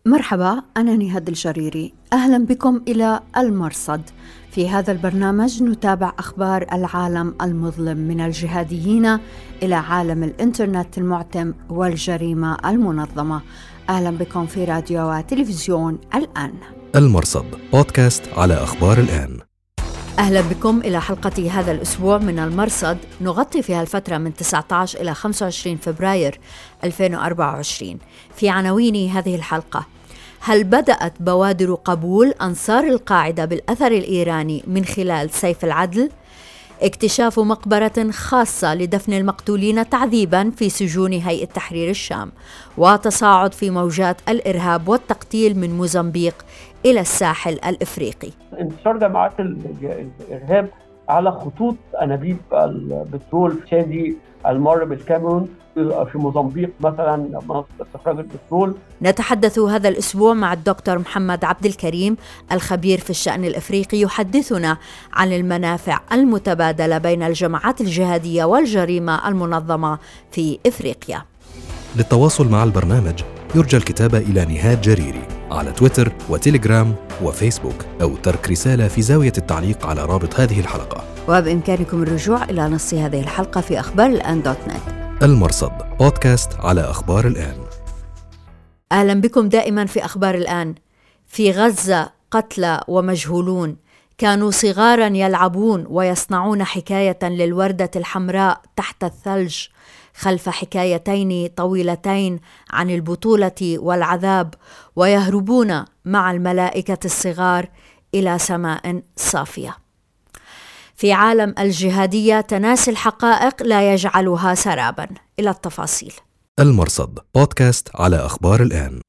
مرحبا، أنا نهاد الجريري. أهلا بكم إلى المرصد. في هذا البرنامج نتابع أخبار العالم المظلم من الجهاديين إلى عالم الإنترنت المعتم والجريمة المنظمة. أهلا بكم في راديو وتلفزيون الآن. المرصد بودكاست على أخبار الآن. أهلا بكم إلى حلقة هذا الأسبوع من المرصد، نغطي فيها الفترة من 19 إلى 25 فبراير 2024. في عناوين هذه الحلقة: هل بدأت بوادر قبول أنصار القاعدة بالأثر الإيراني من خلال سيف العدل؟ اكتشاف مقبرة خاصة لدفن المقتولين تعذيباً في سجون هيئة تحرير الشام، وتصاعد في موجات الإرهاب والتقتيل من موزمبيق إلى الساحل الإفريقي. انتشار جماعات الإرهاب على خطوط أنابيب البترول شادي المر بالكاميرون في موزمبيق مثلا منصة استخراج البترول. نتحدث هذا الأسبوع مع الدكتور محمد عبد الكريم الخبير في الشأن الإفريقي، يحدثنا عن المنافع المتبادلة بين الجماعات الجهادية والجريمة المنظمة في إفريقيا. للتواصل مع البرنامج يرجى الكتابة إلى نهاد جريري على تويتر وتيليجرام وفيسبوك، أو ترك رسالة في زاوية التعليق على رابط هذه الحلقة. وبإمكانكم الرجوع إلى نص هذه الحلقة في أخبار الآن .net. المرصد بودكاست على أخبار الآن. أهلا بكم دائما في أخبار الآن. في غزة قتلى ومجهولون كانوا صغارا يلعبون ويصنعون حكاية للوردة الحمراء تحت الثلج، خلف حكايتين طويلتين عن البطولة والعذاب، ويهربون مع الملائكة الصغار إلى سماء صافية. في عالم الجهادية تناسي الحقائق لا يجعلها سرابا. إلى التفاصيل. المرصد بودكاست على أخبار الآن.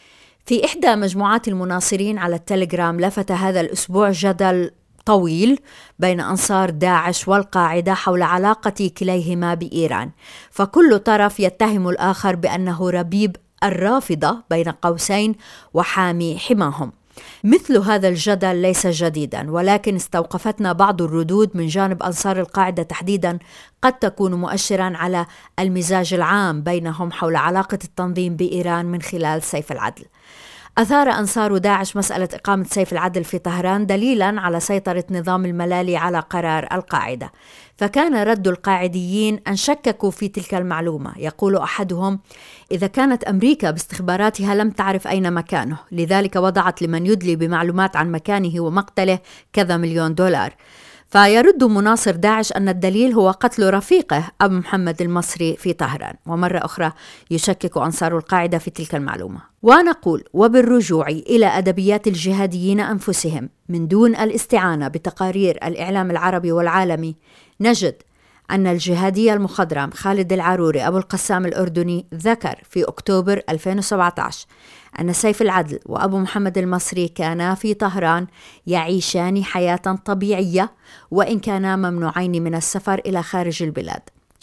في إحدى مجموعات المناصرين على التليجرام لفت هذا الأسبوع جدل طويل بين أنصار داعش والقاعدة حول علاقة كليهما بإيران، فكل طرف يتهم الآخر بأنه ربيب الرافضة بين قوسين وحامي حماهم. مثل هذا الجدل ليس جديدا، ولكن استوقفتنا بعض الردود من جانب أنصار القاعدة تحديدا قد تكون مؤشرا على المزاج العام بينهم حول علاقة التنظيم بإيران من خلال سيف العدل. أثار أنصار داعش مسألة إقامة سيف العدل في طهران دليلا على سيطرة نظام الملالي على قرار القاعدة، فكان رد القاعديين أن شككوا في تلك المعلومة. يقول أحدهم: إذا كانت أمريكا باستخباراتها لم تعرف أين مكانه، لذلك وضعت لمن يدلي بمعلومات عن مكانه ومقتله كذا مليون دولار. فيرد مناصر داعش أن الدليل هو قتل رفيقه أبو محمد المصري في طهران، ومرة أخرى يشكك أنصار القاعدة في تلك المعلومة. ونقول وبالرجوع إلى أدبيات الجهاديين أنفسهم من دون الاستعانة بتقارير الإعلام العربي والعالمي، نجد أن الجهادي المخضرم خالد العروري أبو القسام الأردني ذكر في أكتوبر 2017 أن سيف العدل وأبو محمد المصري كانا في طهران يعيشان حياة طبيعية، وإن كانا ممنوعين من السفر إلى خارج البلاد.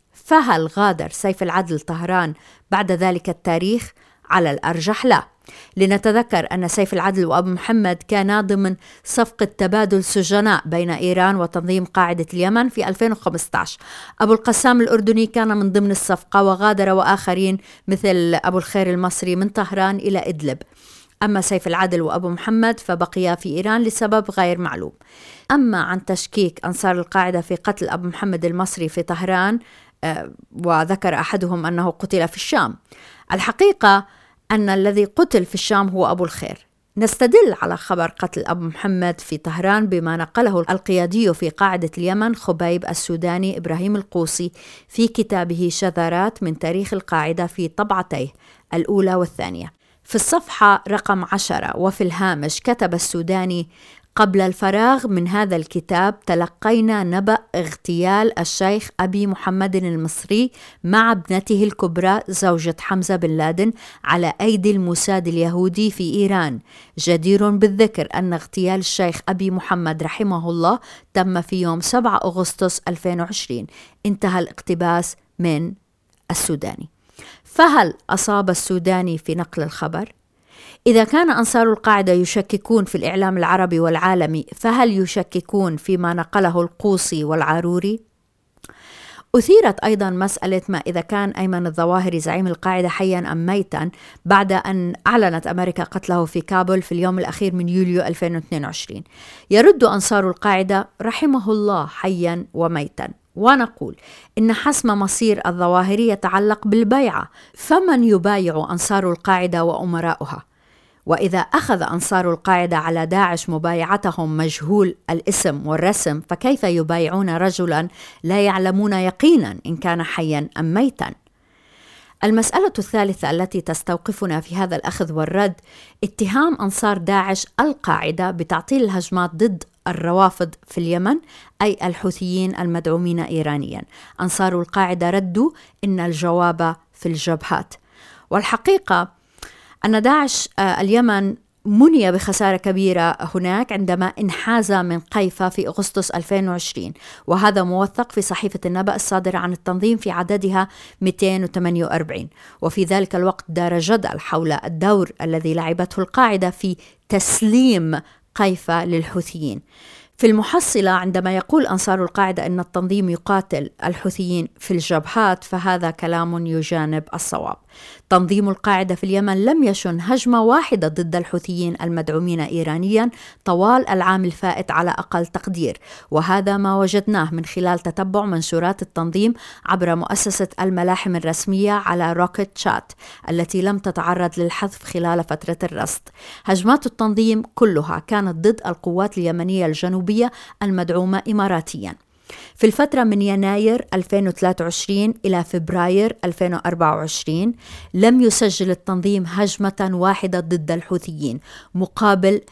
فهل غادر سيف العدل طهران بعد ذلك التاريخ؟ على الأرجح لا. لنتذكر أن سيف العدل وأبو محمد كانا ضمن صفقة تبادل سجناء بين إيران وتنظيم قاعدة اليمن في 2015. أبو القسام الأردني كان من ضمن الصفقة وغادر، وآخرين مثل أبو الخير المصري من طهران إلى إدلب. أما سيف العدل وأبو محمد فبقيا في إيران لسبب غير معلوم. أما عن تشكيك أنصار القاعدة في قتل أبو محمد المصري في طهران، وذكر أحدهم أنه قتل في الشام، الحقيقة أن الذي قتل في الشام هو أبو الخير. نستدل على خبر قتل أبو محمد في طهران بما نقله القيادي في قاعدة اليمن خبيب السوداني إبراهيم القوسي في كتابه شذرات من تاريخ القاعدة في طبعتيه الأولى والثانية. في الصفحة رقم 10 وفي الهامش كتب السوداني: قبل الفراغ من هذا الكتاب تلقينا نبأ اغتيال الشيخ أبي محمد المصري مع ابنته الكبرى زوجة حمزة بن لادن على أيدي الموساد اليهودي في إيران. جدير بالذكر أن اغتيال الشيخ أبي محمد رحمه الله تم في يوم 7 أغسطس 2020. انتهى الاقتباس من السوداني. فهل أصاب السوداني في نقل الخبر؟ إذا كان أنصار القاعدة يشككون في الإعلام العربي والعالمي، فهل يشككون فيما نقله القوسي والعروري؟ أثيرت أيضا مسألة ما إذا كان أيمن الظواهري زعيم القاعدة حيا أم ميتا بعد أن أعلنت أمريكا قتله في كابول في اليوم الأخير من يوليو 2022. يرد أنصار القاعدة رحمه الله حيا وميتا، ونقول إن حسم مصير الظواهري يتعلق بالبيعة، فمن يبايع أنصار القاعدة وأمراؤها؟ وإذا أخذ أنصار القاعدة على داعش مبايعتهم مجهول الاسم والرسم، فكيف يبايعون رجلا لا يعلمون يقينا إن كان حيا أم ميتا؟ المسألة الثالثة التي تستوقفنا في هذا الأخذ والرد اتهام أنصار داعش القاعدة بتعطيل الهجمات ضد الروافض في اليمن، أي الحوثيين المدعومين إيرانيا. أنصار القاعدة ردوا إن الجواب في الجبهات. والحقيقة أن داعش اليمن مني بخسارة كبيرة هناك عندما انحاز من قيفة في أغسطس 2020، وهذا موثق في صحيفة النبأ الصادرة عن التنظيم في عددها 248. وفي ذلك الوقت دار جدل حول الدور الذي لعبته القاعدة في تسليم قيفة للحوثيين. في المحصلة عندما يقول أنصار القاعدة أن التنظيم يقاتل الحوثيين في الجبهات، فهذا كلام يجانب الصواب. تنظيم القاعدة في اليمن لم يشن هجمة واحدة ضد الحوثيين المدعومين إيرانيا طوال العام الفائت على أقل تقدير، وهذا ما وجدناه من خلال تتبع منشورات التنظيم عبر مؤسسة الملاحم الرسمية على روكيت شات التي لم تتعرض للحذف خلال فترة الرصد. هجمات التنظيم كلها كانت ضد القوات اليمنية الجنوبية المدعومة إماراتيا. في الفترة من يناير 2023 إلى فبراير 2024 لم يسجل التنظيم هجمة واحدة ضد الحوثيين مقابل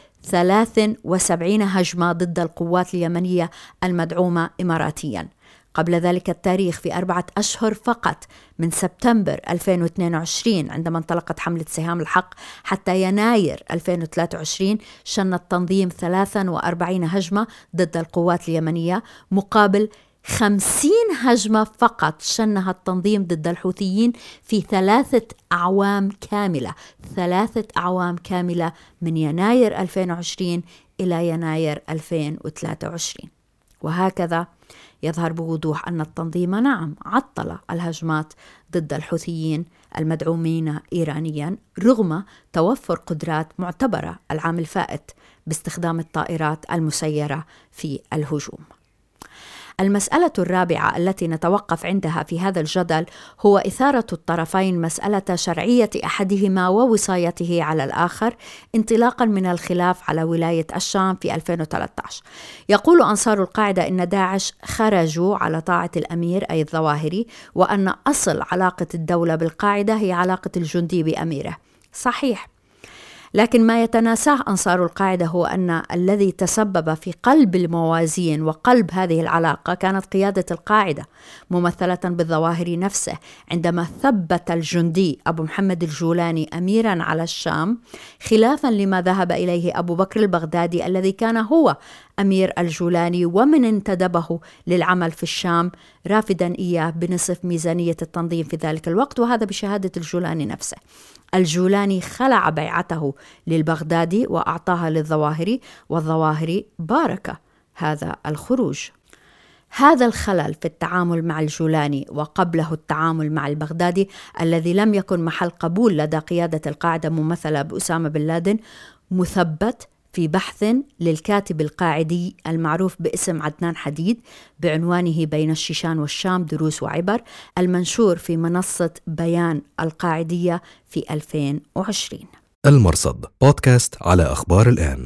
73 هجمة ضد القوات اليمنية المدعومة إماراتيا. قبل ذلك التاريخ في 4 أشهر فقط من سبتمبر 2022 عندما انطلقت حملة سهام الحق حتى يناير 2023 شن التنظيم 43 هجمة ضد القوات اليمنية مقابل 50 هجمة فقط شنها التنظيم ضد الحوثيين في 3 أعوام كاملة، 3 أعوام كاملة من يناير 2020 إلى يناير 2023. وهكذا يظهر بوضوح أن التنظيم نعم عطل الهجمات ضد الحوثيين المدعومين إيرانيا رغم توفر قدرات معتبرة العام الفائت باستخدام الطائرات المسيرة في الهجوم. المسألة الرابعة التي نتوقف عندها في هذا الجدل هو إثارة الطرفين مسألة شرعية أحدهما ووصايته على الآخر انطلاقا من الخلاف على ولاية الشام في 2013. يقول أنصار القاعدة إن داعش خرجوا على طاعة الأمير أي الظواهري، وأن أصل علاقة الدولة بالقاعدة هي علاقة الجندي بأميره. صحيح، لكن ما يتناساه أنصار القاعدة هو أن الذي تسبب في قلب الموازين وقلب هذه العلاقة كانت قيادة القاعدة ممثلة بالظواهري نفسه، عندما ثبت الجندي أبو محمد الجولاني أميرا على الشام خلافا لما ذهب إليه أبو بكر البغدادي الذي كان هو أمير الجولاني ومن انتدبه للعمل في الشام رافدا إياه بنصف ميزانية التنظيم في ذلك الوقت، وهذا بشهادة الجولاني نفسه. الجولاني خلع بيعته للبغدادي وأعطاها للظواهري، والظواهري بارك هذا الخروج. هذا الخلل في التعامل مع الجولاني وقبله التعامل مع البغدادي الذي لم يكن محل قبول لدى قيادة القاعدة ممثلة بأسامة بن لادن مثبت في بحث للكاتب القاعدي المعروف باسم عدنان حديد بعنوانه بين الشيشان والشام دروس وعبر، المنشور في منصة بيان القاعدية في 2020. المرصد بودكاست على أخبار الآن.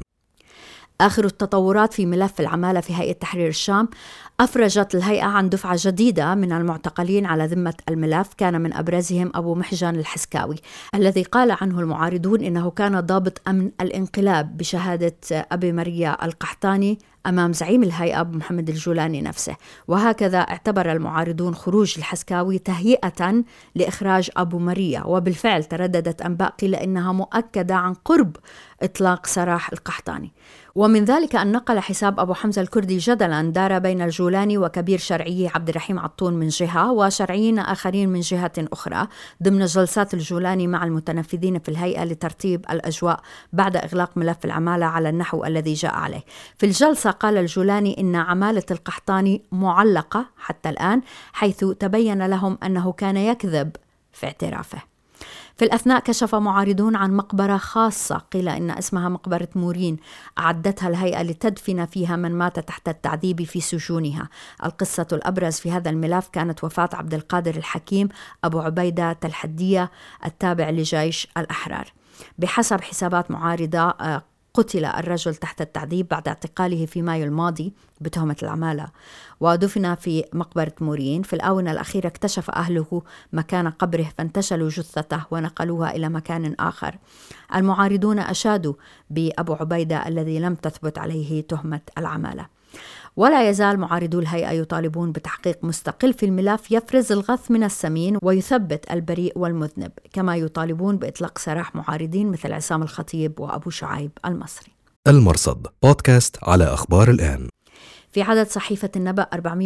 آخر التطورات في ملف العمالة في هيئة تحرير الشام، أفرجت الهيئة عن دفعة جديدة من المعتقلين على ذمة الملف، كان من أبرزهم أبو محجان الحسكاوي الذي قال عنه المعارضون إنه كان ضابط أمن الانقلاب بشهادة أبي مريا القحطاني أمام زعيم الهيئة أبو محمد الجولاني نفسه. وهكذا اعتبر المعارضون خروج الحسكاوي تهيئة لإخراج أبو مريا، وبالفعل ترددت أنباء قيل إنها مؤكدة عن قرب إطلاق سراح القحطاني. ومن ذلك أن نقل حساب أبو حمزة الكردي جدلا دار بين الجولاني وكبير شرعي عبد الرحيم عطون من جهة وشرعيين آخرين من جهة أخرى ضمن جلسات الجولاني مع المتنفذين في الهيئة لترتيب الأجواء بعد إغلاق ملف العمالة على النحو الذي جاء عليه. في الجلسة قال الجولاني إن عمالة القحطاني معلقة حتى الآن، حيث تبين لهم أنه كان يكذب في اعترافه. في الأثناء كشف معارضون عن مقبرة خاصة قيل إن اسمها مقبرة مورين أعدتها الهيئة لتدفن فيها من مات تحت التعذيب في سجونها. القصة الأبرز في هذا الملف كانت وفاة عبد القادر الحكيم أبو عبيدة تلحدية التابع لجيش الأحرار. بحسب حسابات معارضة قتل الرجل تحت التعذيب بعد اعتقاله في مايو الماضي بتهمة العمالة، ودفن في مقبرة مورين. في الآونة الأخيرة اكتشف أهله مكان قبره فانتشلوا جثته ونقلوها إلى مكان آخر. المعارضون أشادوا بأبو عبيدة الذي لم تثبت عليه تهمة العمالة. ولا يزال معارضو الهيئة يطالبون بتحقيق مستقل في الملف يفرز الغث من السمين ويثبت البريء والمذنب، كما يطالبون بإطلاق سراح معارضين مثل عصام الخطيب وأبو شعيب المصري. المرصد بودكاست على أخبار الآن. في عدد صحيفة النبأ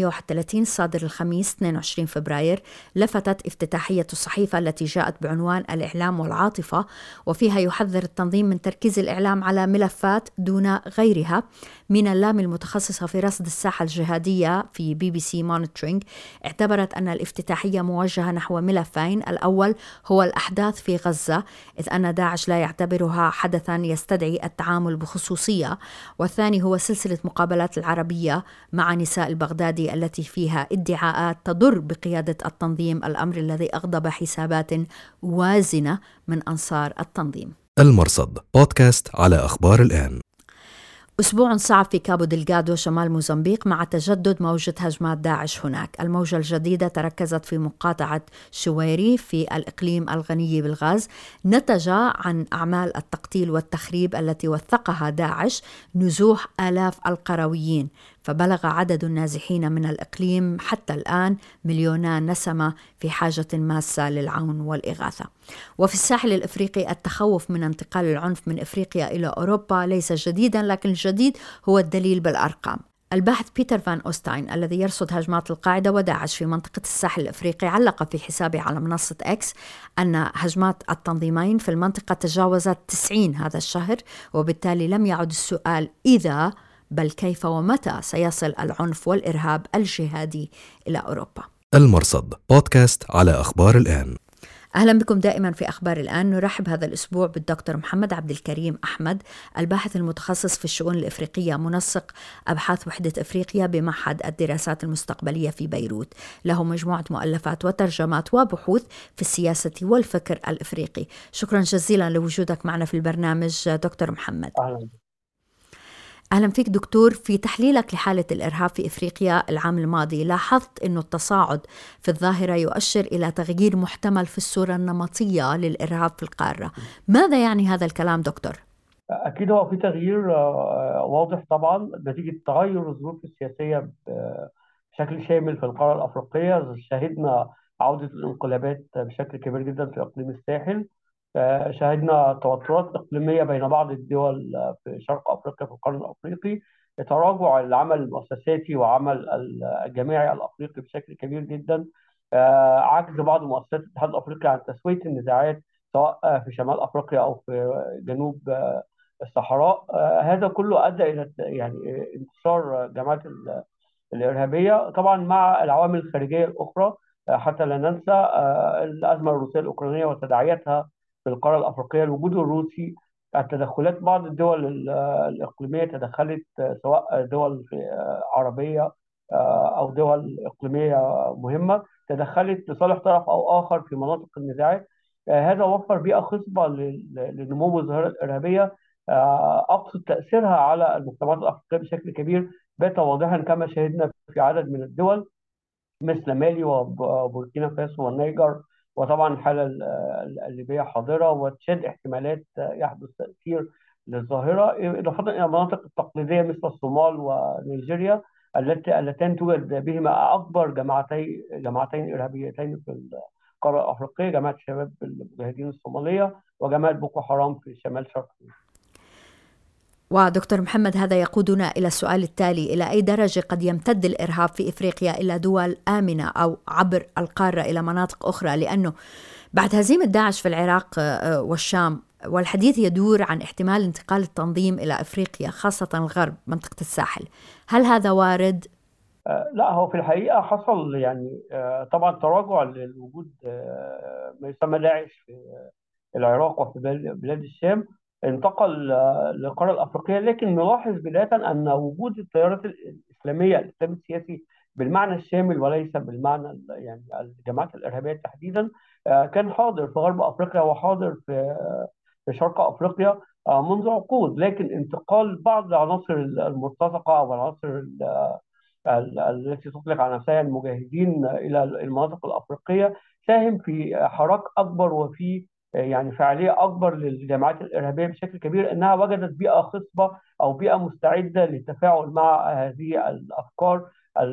431 صادر الخميس 22 فبراير لفتت افتتاحية الصحيفة التي جاءت بعنوان الإعلام والعاطفة، وفيها يحذر التنظيم من تركيز الإعلام على ملفات دون غيرها. من اللام المتخصصة في رصد الساحة الجهادية في BBC Monitoring اعتبرت أن الافتتاحية موجهة نحو ملفين: الأول هو الأحداث في غزة، إذ أن داعش لا يعتبرها حدثا يستدعي التعامل بخصوصية، والثاني هو سلسلة مقابلات العربية مع نساء البغدادي التي فيها ادعاءات تضر بقيادة التنظيم، الأمر الذي أغضب حسابات وازنة من أنصار التنظيم. المرصد بودكاست على أخبار الآن. أسبوع صعب في كابو دلغادو شمال موزمبيق مع تجدد موجة هجمات داعش هناك. الموجة الجديدة تركزت في مقاطعة شويري في الإقليم الغني بالغاز، نتج عن أعمال التقتيل والتخريب التي وثقها داعش نزوح آلاف القرويين، فبلغ عدد النازحين من الإقليم حتى الآن 2,000,000 نسمة في حاجة ماسة للعون والإغاثة. وفي الساحل الإفريقي التخوف من انتقال العنف من إفريقيا إلى أوروبا ليس جديدا، لكن الجديد هو الدليل بالأرقام. الباحث بيتر فان أوستاين الذي يرصد هجمات القاعدة وداعش في منطقة الساحل الإفريقي علق في حسابه على منصة إكس أن هجمات التنظيمين في المنطقة تجاوزت 90 هذا الشهر، وبالتالي لم يعد السؤال إذا بل كيف ومتى سيصل العنف والإرهاب الجهادي إلى أوروبا. المرصد بودكاست على أخبار الآن. أهلا بكم دائما في أخبار الآن. نرحب هذا الأسبوع بالدكتور محمد عبد الكريم أحمد، الباحث المتخصص في الشؤون الإفريقية، منسق أبحاث وحدة إفريقيا بمعهد الدراسات المستقبلية في بيروت. له مجموعة مؤلفات وترجمات وبحوث في السياسة والفكر الإفريقي. شكرا جزيلا لوجودك معنا في البرنامج دكتور محمد. أهلا فيك دكتور. في تحليلك لحالة الإرهاب في إفريقيا العام الماضي لاحظت أنه التصاعد في الظاهرة يؤشر إلى تغيير محتمل في الصورة النمطية للإرهاب في القارة. ماذا يعني هذا الكلام دكتور؟ أكيد هو في تغيير واضح طبعا نتيجة تغير الظروف السياسية بشكل شامل في القارة الأفريقية. شهدنا عودة الانقلابات بشكل كبير جدا في إقليم الساحل، شهدنا توترات إقليمية بين بعض الدول في شرق أفريقيا في القرن الأفريقي، تراجع العمل المؤسساتي وعمل الجماعي الأفريقي بشكل كبير جدا، عجز بعض مؤسسات الاتحاد الأفريقي عن تسوية النزاعات سواء في شمال أفريقيا أو في جنوب الصحراء. هذا كله أدى إلى يعني انتشار جماعات الإرهابية، طبعا مع العوامل الخارجية الأخرى. حتى لا ننسى الأزمة الروسية الأوكرانية وتداعياتها في القارة الأفريقية، الوجود الروسي، التدخلات بعض الدول الإقليمية تدخلت، سواء دول عربية أو دول إقليمية مهمة تدخلت لصالح طرف أو آخر في مناطق النزاعات. هذا وفر بيئة خصبة لنمو الظاهرة الإرهابية، أقصد تأثيرها على المجتمعات الأفريقية بشكل كبير بات واضحا كما شهدنا في عدد من الدول مثل مالي وبوركينا فاسو والنيجر، وطبعا الحالة الليبية حاضرة، وتشهد احتمالات يحدث تأثير للظاهرة، إضافة إلى المناطق التقليدية مثل الصومال ونيجيريا اللتان توجد بهما أكبر جماعتين إرهابيتين في القارة الأفريقية، جماعة شباب المجاهدين الصومالية وجماعة بوكو حرام في شمال شرق. ودكتور محمد، هذا يقودنا إلى السؤال التالي: إلى أي درجة قد يمتد الإرهاب في إفريقيا إلى دول آمنة أو عبر القارة إلى مناطق أخرى؟ لأنه بعد هزيمة داعش في العراق والشام والحديث يدور عن احتمال انتقال التنظيم إلى أفريقيا، خاصة الغرب منطقة الساحل. هل هذا وارد؟ لا، هو في الحقيقة حصل يعني طبعا تراجع للوجود ما يسمى داعش في العراق وفي بلاد الشام. انتقل للقارة الأفريقية، لكن نلاحظ بداية أن وجود التيارات الإسلامية، الإسلام السياسي بالمعنى الشامل وليس بالمعنى يعني الجماعات الإرهابية تحديدا، كان حاضر في غرب أفريقيا وحاضر في شرق أفريقيا منذ عقود. لكن انتقال بعض العناصر المرتزقة أو العناصر التي تطلق على نفسها المجاهدين إلى المناطق الأفريقية ساهم في حراك أكبر وفي يعني فعالية أكبر للجماعات الإرهابية بشكل كبير، أنها وجدت بيئة خصبة أو بيئة مستعدة للتفاعل مع هذه الأفكار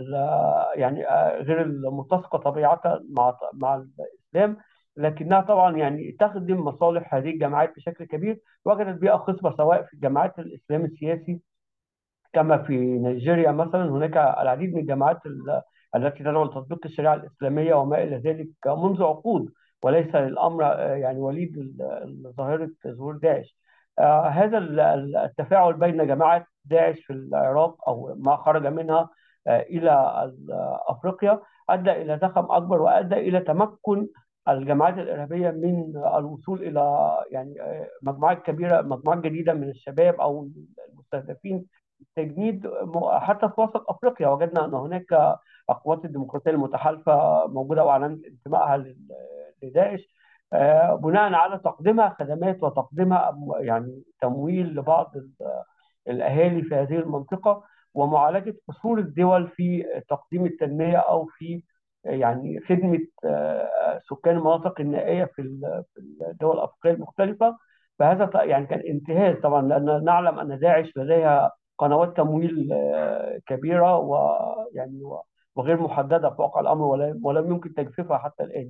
يعني غير المتسقة طبيعة مع الإسلام، لكنها طبعا يعني تخدم مصالح هذه الجماعات بشكل كبير. وجدت بيئة خصبة سواء في جماعات الإسلام السياسي كما في نيجيريا مثلا، هناك العديد من الجماعات التي تدعو لتطبيق الشريعة الإسلامية وما إلى ذلك منذ عقود، وليس الأمر يعني وليد ظاهرة ظهور داعش. هذا التفاعل بين جماعة داعش في العراق أو ما خرج منها إلى أفريقيا أدى إلى زخم أكبر، وأدى إلى تمكن الجماعات الإرهابية من الوصول إلى يعني مجموعات كبيرة، مجموعات جديدة من الشباب أو المستهدفين تجنيد. حتى في وسط افريقيا وجدنا ان هناك القوات الديمقراطيه المتحالفه موجوده واعلنت انتمائها لداعش بناء على تقديمها خدمات وتقديمها يعني تمويل لبعض الاهالي في هذه المنطقه، ومعالجه قصور الدول في تقديم التنميه او في يعني خدمه سكان المناطق النائيه في الدول الافريقيه المختلفه. فهذا يعني كان انتهاز طبعا، لان نعلم ان داعش لديها قنوات تمويل كبيره ويعني وغير محدده في واقع الامر، ولم يمكن تجفيفها حتى الان.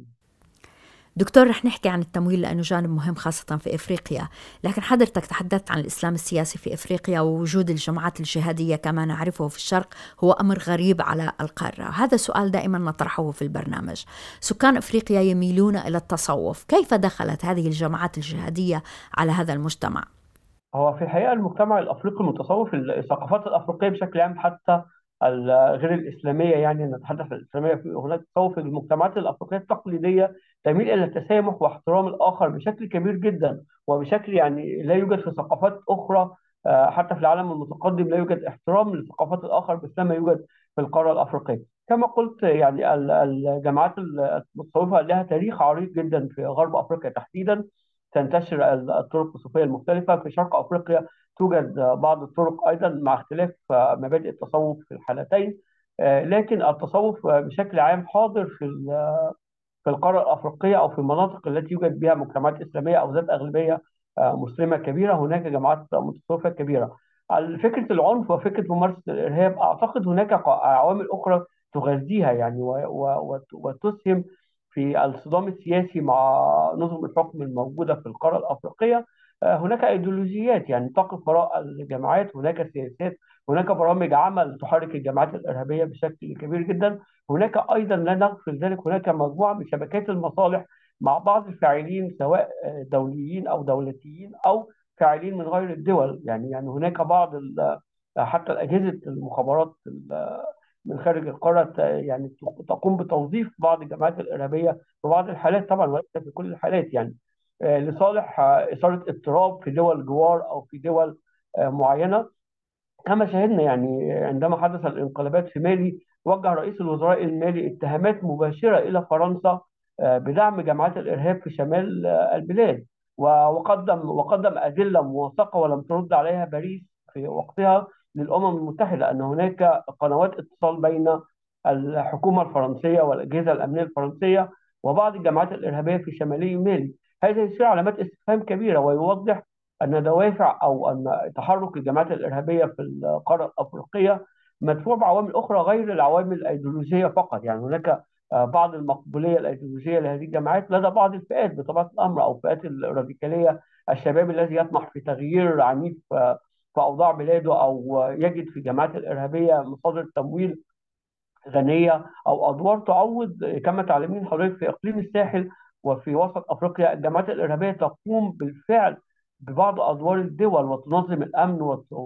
دكتور، رح نحكي عن التمويل لأنه جانب مهم خاصة في إفريقيا، لكن حضرتك تحدثت عن الإسلام السياسي في إفريقيا ووجود الجماعات الجهادية كما نعرفه في الشرق هو أمر غريب على القارة. هذا سؤال دائما نطرحه في البرنامج. سكان إفريقيا يميلون إلى التصوف، كيف دخلت هذه الجماعات الجهادية على هذا المجتمع؟ هو في الحقيقة المجتمع الأفريقي المتصوف، الثقافات الأفريقية بشكل عام حتى غير الإسلامية، يعني نتحدث عن الإسلامية، في هناك تصوف في المجتمعات الأفريقية التقليدية تميل إلى التسامح واحترام الآخر بشكل كبير جدا، وبشكل يعني لا يوجد في ثقافات أخرى حتى في العالم المتقدم لا يوجد احترام لثقافات الآخر مثلما يوجد في القارة الأفريقية. كما قلت يعني الجماعات المتصوفة لها تاريخ عريق جدا في غرب أفريقيا تحديدا. تنتشر الطرق الصوفية المختلفة في شرق أفريقيا، توجد بعض الطرق أيضا مع اختلاف مبادئ التصوف في الحالتين. لكن التصوف بشكل عام حاضر في القارة الأفريقية أو في المناطق التي يوجد بها مجتمعات إسلامية أو ذات أغلبية مسلمة كبيرة، هناك جماعات متصوفة كبيرة. فكرة العنف وفكرة ممارسة الإرهاب أعتقد هناك عوامل أخرى تغذيها يعني وتسهم في الصدام السياسي مع نظم الحكم الموجودة في القارة الأفريقية. هناك أيديولوجيات يعني تقف وراء الجماعات، هناك سياسات، هناك برامج عمل تحرك الجماعات الإرهابية بشكل كبير جدا. هناك ايضا لا نغفل ذلك، هناك مجموعه من شبكات المصالح مع بعض الفاعلين سواء دوليين او دولتيين او فاعلين من غير الدول، يعني هناك بعض حتى اجهزه المخابرات من خارج القاره يعني تقوم بتوظيف بعض الجماعات الارهابيه في بعض الحالات طبعا وليس في كل الحالات، يعني لصالح اثاره اضطراب في دول جوار او في دول معينه. كما شاهدنا يعني عندما حدث الانقلابات في مالي، وجه رئيس الوزراء المالي اتهامات مباشرة إلى فرنسا بدعم جماعات الإرهاب في شمال البلاد، وقدم أدلة موثقة ولم ترد عليها باريس في وقتها للأمم المتحدة أن هناك قنوات اتصال بين الحكومة الفرنسية والأجهزة الأمنية الفرنسية وبعض الجماعات الإرهابية في شمالي مالي. هذا يثير علامات استفهام كبيرة ويوضح أن دوافع أو أن تحرك الجماعات الإرهابية في القارة الأفريقية مدفوع بعوامل أخرى غير العوامل الأيديولوجية فقط. يعني هناك بعض المقبولية الأيديولوجية لهذه الجماعات لدى بعض الفئات بطبيعة الأمر، أو فئات الراديكالية، الشباب الذي يطمح في تغيير عنيف في أوضاع بلاده، أو يجد في الجماعات الإرهابية مصادر تمويل غنية أو أدوار تعوض كما تعلمين حضرتك في إقليم الساحل وفي وسط افريقيا الجماعات الارهابيه تقوم بالفعل ببعض ادوار الدول وتنظم الامن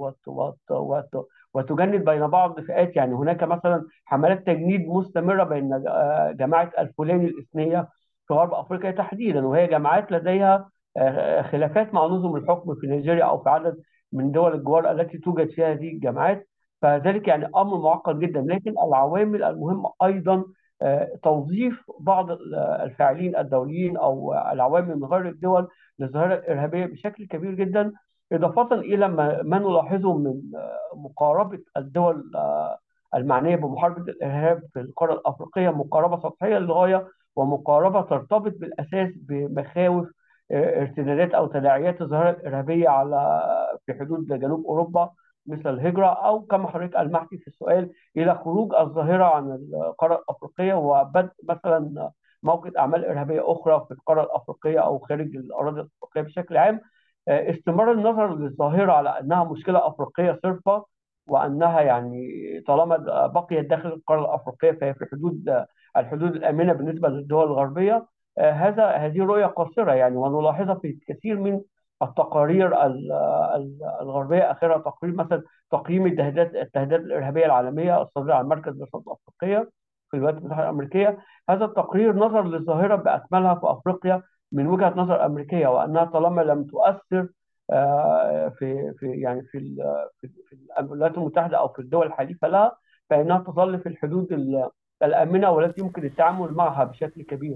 وتجند بين بعض فئات. يعني هناك مثلا حملات تجنيد مستمره بين جماعه الفلاني الاثنيه في غرب افريقيا تحديدا، وهي جماعات لديها خلافات مع نظم الحكم في نيجيريا او في عدد من دول الجوار التي توجد فيها هذه الجماعات. فذلك يعني امر معقد جدا. لكن العوامل المهمه ايضا توظيف بعض الفاعلين الدوليين او العوامل من غير الدول للظاهره الارهابيه بشكل كبير جدا، اضافه الى ما نلاحظه من مقاربه الدول المعنيه بمحاربه الارهاب في القاره الافريقيه، مقاربه سطحيه للغايه، ومقاربه ترتبط بالاساس بمخاوف ارتدادات او تداعيات الظاهره الارهابيه على في حدود جنوب اوروبا، مثل الهجره، او كما حضرتك المحتي في السؤال الى خروج الظاهره عن القاره الافريقيه وبدء مثلا موقع اعمال ارهابيه اخرى في القاره الافريقيه او خارج الاراضي الافريقيه بشكل عام. استمرار النظر للظاهره على انها مشكله افريقيه صرفه، وانها يعني طالما بقيت داخل القاره الافريقيه فهي في حدود الحدود الامنه بالنسبه للدول الغربيه. هذه رؤيه قاصره يعني، ونلاحظها في كثير من التقارير الغربيه. اخرها تقرير مثلا تقييم التهديدات الارهابيه العالميه الصادره عن مركز الدراسات الافريقيه في الولايات المتحده الامريكيه. هذا التقرير نظر للظاهره باكملها في افريقيا من وجهه نظر امريكيه، وانها طالما لم تؤثر في الولايات المتحده او في الدول الحليفه لها، فانها تظل في الحدود الامنه والتي يمكن التعامل معها بشكل كبير.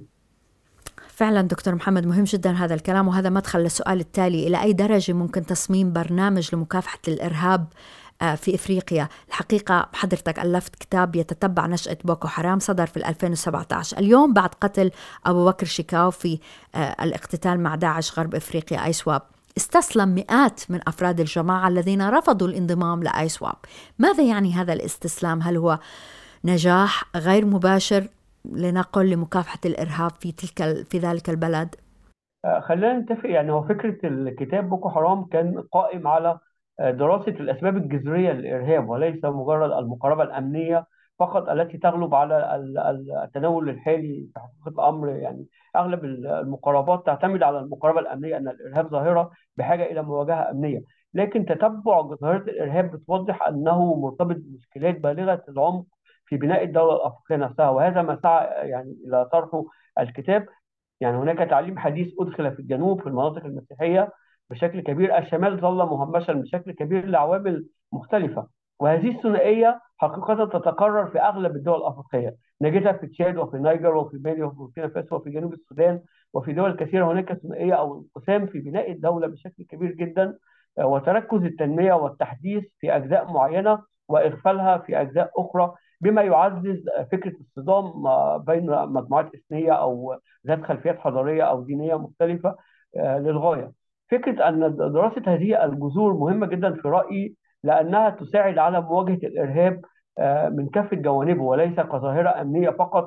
فعلا دكتور محمد، مهم جدا هذا الكلام، وهذا مدخل للسؤال التالي: إلى أي درجة ممكن تصميم برنامج لمكافحة الإرهاب في إفريقيا؟ الحقيقة حضرتك ألفت كتاب يتتبع نشأة بوكو حرام، صدر في 2017. اليوم بعد قتل أبو بكر شيكاو في الاقتتال مع داعش غرب إفريقيا آيسواب، استسلم مئات من أفراد الجماعة الذين رفضوا الانضمام لآيسواب. ماذا يعني هذا الاستسلام؟ هل هو نجاح غير مباشر لنقل لمكافحة الإرهاب في ذلك البلد؟ خلينا نتفق. يعني هو فكرة الكتاب بوكو حرام كان قائم على دراسة الأسباب الجذرية للإرهاب، وليس مجرد المقاربة الأمنية فقط التي تغلب على التناول الحالي في حقيقة الأمر. يعني أغلب المقاربات تعتمد على المقاربة الأمنية، أن الإرهاب ظاهرة بحاجة إلى مواجهة أمنية. لكن تتبع ظاهرة الإرهاب بتوضح أنه مرتبط بمشكلات بالغة العمق في بناء الدولة الأفريقية نفسها، وهذا ما سعى يعني إلى طرحه الكتاب. يعني هناك تعليم حديث أدخل في الجنوب في المناطق المسيحية بشكل كبير، الشمال ظل مهمشا بشكل كبير لعوامل مختلفة. وهذه الثنائية حقيقة تتكرر في أغلب الدول الأفريقية، نجدها في تشاد وفي نيجر وفي مالي وفي بوركينا فاسو وفي جنوب السودان وفي دول كثيرة. هناك ثنائية أو انقسام في بناء الدولة بشكل كبير جدا، وتركز التنمية والتحديث في أجزاء معينة وإغفالها في أجزاء أخرى، بما يعزز فكرة الصدام بين مجموعات إثنية أو ذات خلفيات حضاريه او دينيه مختلفه للغايه. فكره ان دراسه هذه الجذور مهمه جدا في رايي، لانها تساعد على مواجهه الارهاب من كافه جوانبه، وليس كظاهره امنيه فقط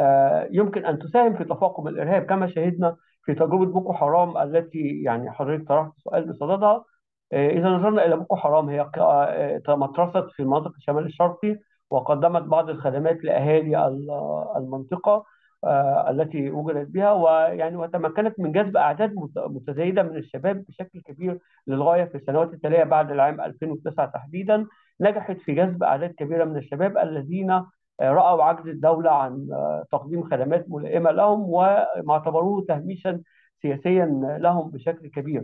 يمكن ان تساهم في تفاقم الارهاب، كما شهدنا في تجربه بوكو حرام التي يعني حضرتك طرحت سؤال بصددها. إذا نظرنا إلى بوكو حرام، هي تمترست في المناطق الشمال الشرقي، وقدمت بعض الخدمات لأهالي المنطقة التي وجدت بها، ويعني وتمكنت من جذب أعداد متزايدة من الشباب بشكل كبير للغاية في السنوات التالية بعد العام 2009 تحديدا. نجحت في جذب أعداد كبيرة من الشباب الذين رأوا عجز الدولة عن تقديم خدمات ملائمة لهم، وما اعتبروه تهميشا سياسيا لهم بشكل كبير.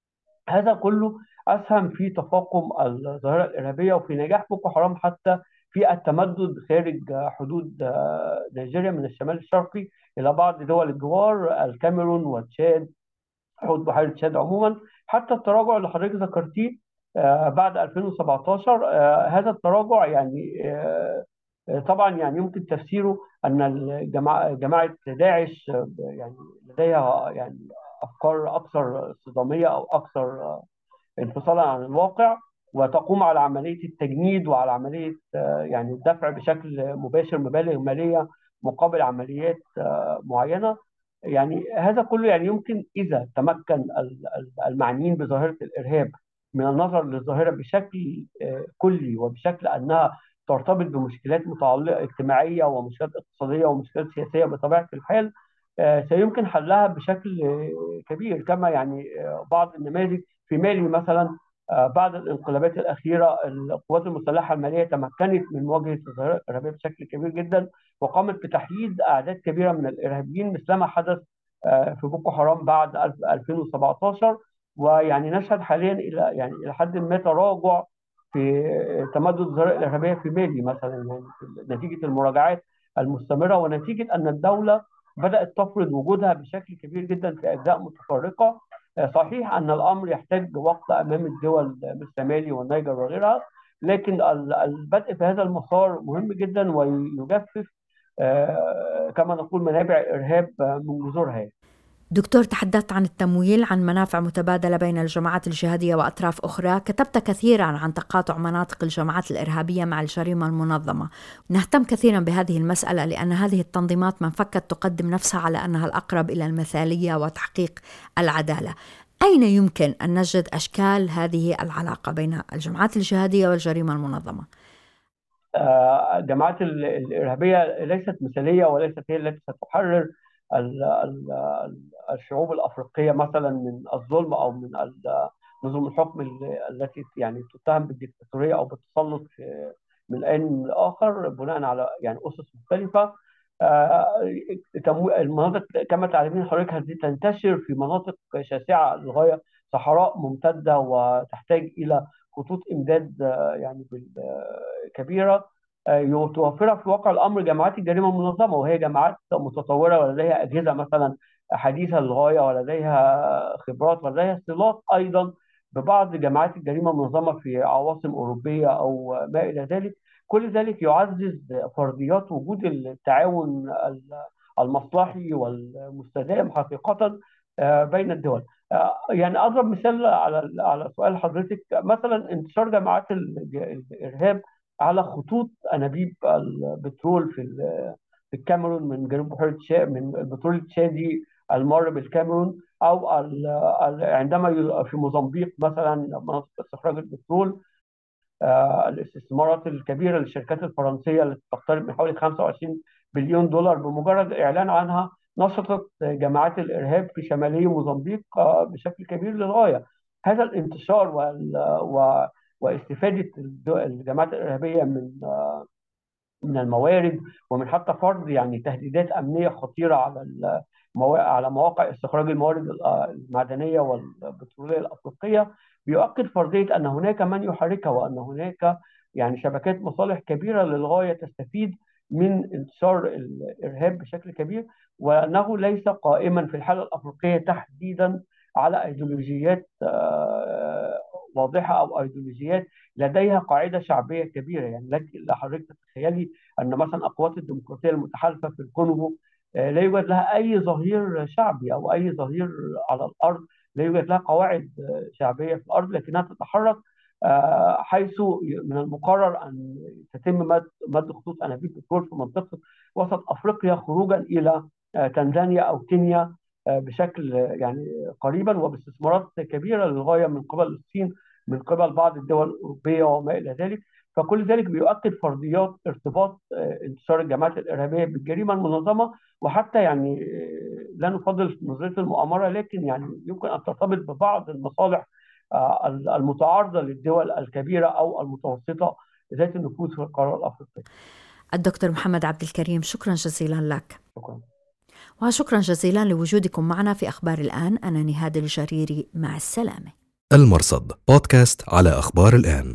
هذا كله أسهم في تفاقم الظاهرة الإرهابية وفي نجاح بوكو حرام حتى في التمدد خارج حدود نيجيريا من الشمال الشرقي إلى بعض دول الجوار، الكاميرون وتشاد، حوض بحيرة تشاد عموما، حتى التراجع اللي حضرتك ذكرتيه بعد 2017. هذا التراجع يعني طبعا يعني يمكن تفسيره أن جماعة داعش يعني لديها يعني أفكار أكثر صدامية أو أكثر انفصالا عن الواقع، وتقوم على عملية التجنيد وعلى عملية يعني الدفع بشكل مباشر مبالغ مالية مقابل عمليات معينة. يعني هذا كله يعني يمكن إذا تمكن المعنيين بظاهرة الإرهاب من النظر للظاهرة بشكل كلي وبشكل أنها ترتبط بمشكلات متعلقة اجتماعية ومشكلات اقتصادية ومشكلات سياسية بطبيعة الحال، سيمكن حلها بشكل كبير، كما يعني بعض النماذج في مالي مثلا. بعد الانقلابات الأخيرة القوات المسلحة المالية تمكنت من مواجهة الظاهرة الإرهابية بشكل كبير جدا، وقامت بتحييد أعداد كبيرة من الإرهابيين مثلما حدث في بوكو حرام بعد 2017. ويعني نشهد حاليا إلى حد ما تراجع في تمدد الظاهرة الإرهابية في مالي مثلا، يعني نتيجة المراجعات المستمرة، ونتيجة أن الدولة بدأت تفرض وجودها بشكل كبير جدا في أجزاء متفرقة. صحيح أن الأمر يحتاج وقت أمام الدول مثل مالي والنيجر وغيرها، لكن البدء في هذا المسار مهم جدا ويجفف كما نقول منابع الإرهاب من جذورها. دكتور، تحدثت عن التمويل، عن منافع متبادلة بين الجماعات الجهادية وأطراف أخرى، كتبت كثيرا عن تقاطع مناطق الجماعات الإرهابية مع الجريمة المنظمة. نهتم كثيرا بهذه المسألة لأن هذه التنظيمات من فكت تقدم نفسها على أنها الأقرب إلى المثالية وتحقيق العدالة. أين يمكن أن نجد أشكال هذه العلاقة بين الجماعات الجهادية والجريمة المنظمة؟ الجماعات الإرهابية ليست مثالية، وليست هي التي ستحرر الشعوب الأفريقية مثلا من الظلم أو من نظم الحكم التي يعني تتهم بالديكتاتورية أو بالتسلط من آن لآخر بناء على يعني أسس مختلفة. المناطق كما تعلمين حضرتك هذه تنتشر في مناطق شاسعة للغاية، صحراء ممتدة وتحتاج إلى خطوط إمداد يعني كبيرة توفرها في واقع الامر جماعات الجريمه المنظمه، وهي جماعات متطوره ولديها اجهزه مثلا حديثه للغايه، ولديها خبرات، ولديها صلات ايضا ببعض جماعات الجريمه المنظمه في عواصم اوروبيه او ما الى ذلك. كل ذلك يعزز فرضيات وجود التعاون المصلحي والمستدام حقيقه بين الدول. يعني اضرب مثال على سؤال حضرتك، مثلا انتشار جماعات الارهاب على خطوط انابيب البترول في الكاميرون من جنوب بحيره من البترول التشادي المار بالكاميرون، او عندما في موزمبيق مثلا مناطق استخراج البترول. الاستثمارات الكبيره للشركات الفرنسيه التي تقترب من حوالي 25 بليون دولار بمجرد الاعلان عنها نشطت جماعات الارهاب في شمالي موزمبيق بشكل كبير للغايه. هذا الانتشار واستفاده الجماعات الارهابيه من الموارد، ومن حتى فرض يعني تهديدات امنيه خطيره على مواقع استخراج الموارد المعدنيه والبتروليه الافريقيه، بيؤكد فرضيه ان هناك من يحركها، وان هناك يعني شبكات مصالح كبيره للغايه تستفيد من انتشار الارهاب بشكل كبير، وانه ليس قائما في الحاله الافريقيه تحديدا على ايديولوجيات واضحه او ايديولوجيات لديها قاعده شعبيه كبيره. يعني لكن حضرتك تتخيلي ان مثلا القوات الديمقراطيه المتحالفه في الكونغو لا يوجد لها اي ظهير شعبي او اي ظهير على الارض، لا يوجد لها قواعد شعبيه في الارض، لكنها تتحرك حيث من المقرر ان تتم مد خطوط انابيب بترول في منطقه وسط افريقيا خروجا الى تنزانيا او كينيا بشكل يعني قريبا، وباستثمارات كبيره للغايه من قبل الصين، من قبل بعض الدول الاوروبيه وما الى ذلك. فكل ذلك بيؤكد فرضيات ارتباط انتشار الجماعات الارهابيه بالجريمه المنظمه، وحتى يعني لا نفضل نظريه المؤامره، لكن يعني يمكن ان ترتبط ببعض المصالح المتعارضه للدول الكبيره او المتوسطه ذات النفوذ في القاره الافريقيه. الدكتور محمد عبد الكريم، شكرا جزيلا لك. شكرا. وشكرا جزيلا لوجودكم معنا في أخبار الآن. أنا نهاد الجريري، مع السلامة. المرصد بودكاست على أخبار الآن.